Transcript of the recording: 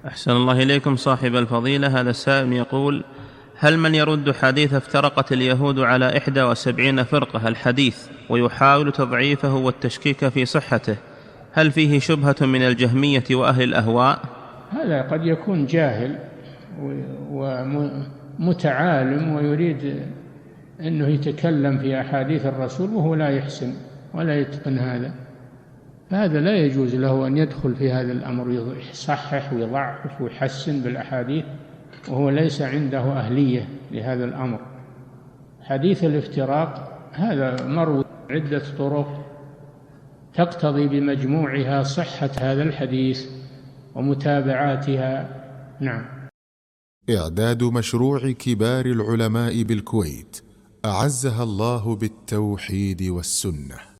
أحسن الله إليكم صاحب الفضيلة. هذا السائل يقول: هل من يرد حديث افترقت اليهود على 71 فرقة الحديث ويحاول تضعيفه والتشكيك في صحته، هل فيه شبهة من الجهمية وأهل الأهواء؟ هذا قد يكون جاهل ومتعالم ويريد أنه يتكلم في أحاديث الرسول وهو لا يحسن ولا يتقن هذا، فهذا لا يجوز له أن يدخل في هذا الأمر، يصحح ويضعف ويحسن بالأحاديث وهو ليس عنده أهلية لهذا الأمر. حديث الافتراق هذا مروي عدة طرق تقتضي بمجموعها صحة هذا الحديث ومتابعاتها. نعم. إعداد مشروع كبار العلماء بالكويت أعزها الله بالتوحيد والسنة.